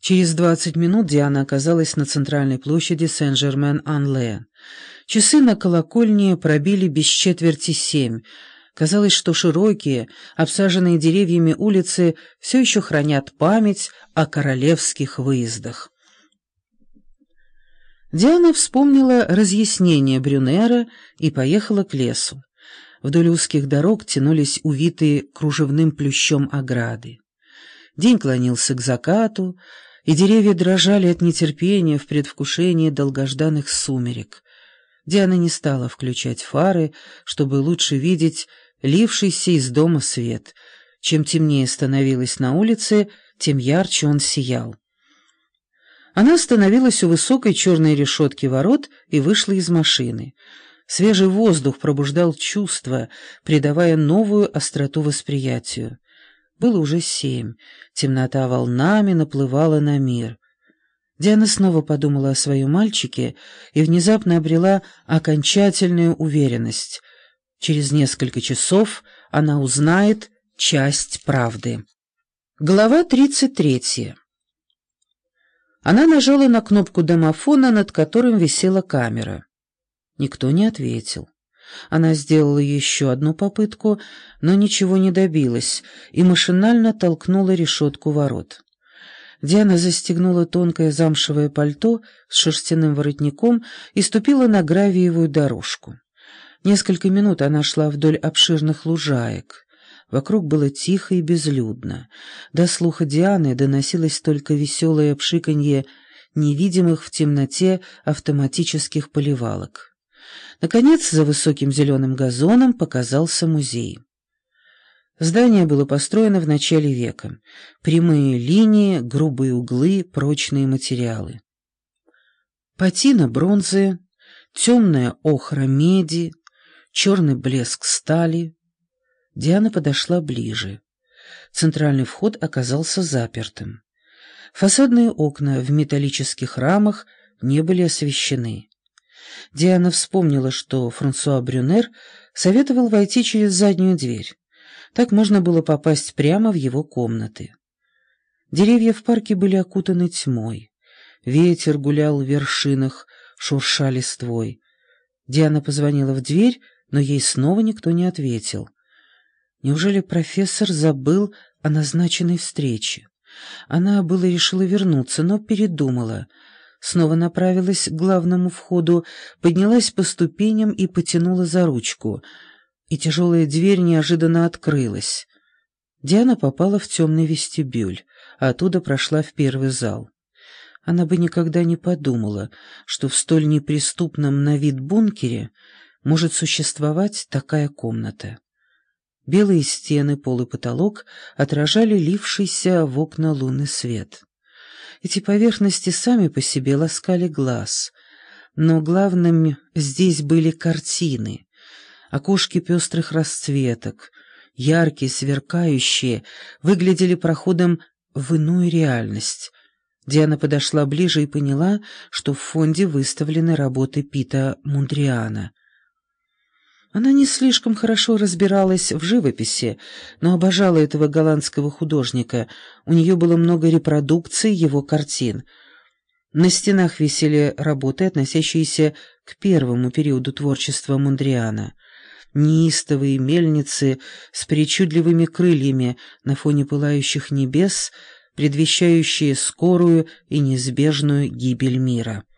Через 20 минут Диана оказалась на центральной площади Сен-Жермен-Ан-Ле. Часы на колокольне пробили без четверти 7. Казалось, что широкие, обсаженные деревьями улицы все еще хранят память о королевских выездах. Диана вспомнила разъяснение Брюнера и поехала к лесу. Вдоль узких дорог тянулись увитые кружевным плющом ограды. День клонился к закату, и деревья дрожали от нетерпения в предвкушении долгожданных сумерек. Диана не стала включать фары, чтобы лучше видеть лившийся из дома свет. Чем темнее становилось на улице, тем ярче он сиял. Она остановилась у высокой черной решетки ворот и вышла из машины. Свежий воздух пробуждал чувства, придавая новую остроту восприятию. Было уже 7, темнота волнами наплывала на мир. Диана снова подумала о своем мальчике и внезапно обрела окончательную уверенность. Через несколько часов она узнает часть правды. Глава 33. Она нажала на кнопку домофона, над которым висела камера. Никто не ответил. Она сделала еще одну попытку, но ничего не добилась, и машинально толкнула решетку ворот. Диана застегнула тонкое замшевое пальто с шерстяным воротником и ступила на гравиевую дорожку. Несколько минут она шла вдоль обширных лужаек. Вокруг было тихо и безлюдно. До слуха Дианы доносилось только веселое пшиканье невидимых в темноте автоматических поливалок. Наконец, за высоким зеленым газоном показался музей. Здание было построено в начале века. Прямые линии, грубые углы, прочные материалы. Патина бронзы, темная охра меди, черный блеск стали. Диана подошла ближе. Центральный вход оказался запертым. Фасадные окна в металлических рамах не были освещены. Диана вспомнила, что Франсуа Брюнер советовал войти через заднюю дверь. Так можно было попасть прямо в его комнаты. Деревья в парке были окутаны тьмой. Ветер гулял в вершинах, шурша листвой. Диана позвонила в дверь, но ей снова никто не ответил. Неужели профессор забыл о назначенной встрече? Она было решила вернуться, но передумала. Снова направилась к главному входу, поднялась по ступеням и потянула за ручку. И тяжелая дверь неожиданно открылась. Диана попала в темный вестибюль, а оттуда прошла в первый зал. Она бы никогда не подумала, что в столь неприступном на вид бункере может существовать такая комната. Белые стены, пол и потолок отражали лившийся в окна лунный свет. Эти поверхности сами по себе ласкали глаз, но главным здесь были картины, окошки пестрых расцветок, яркие, сверкающие, выглядели проходом в иную реальность. Диана подошла ближе и поняла, что в фонде выставлены работы Пита Мундриана. Она не слишком хорошо разбиралась в живописи, но обожала этого голландского художника. У нее было много репродукций его картин. На стенах висели работы, относящиеся к первому периоду творчества Мундриана. Неистовые мельницы с причудливыми крыльями на фоне пылающих небес, предвещающие скорую и неизбежную гибель мира.